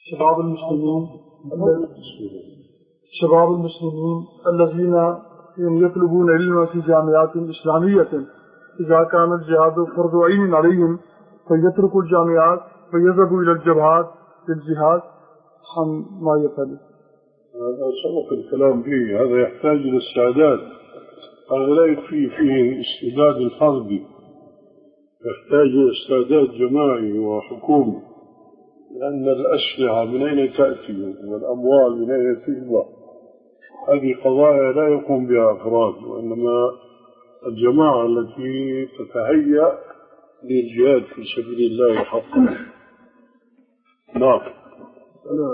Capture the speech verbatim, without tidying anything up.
شباب المسلمين شباب المسلمين الذين يطلبون علما في جامعات إسلامية إذا كان الجهاد فرض عين عليهم فيتركوا الجامعات فيذهبوا إلى الجبهات للجهاد عن ما يفعل. هذا سبق الكلام فيه، هذا يحتاج إلى استعداد، هذا لا يكفي فيه الاستعداد الفردي، يحتاج إلى استعداد جماعي وحكومي، لأن الأسلحة من أين تأتي والأموال من أين تجمع، هذه قضايا لا يقوم بها أفراد، وإنما الجماعة التي تتهيأ للجهاد في سبيل الله حقا. نعم.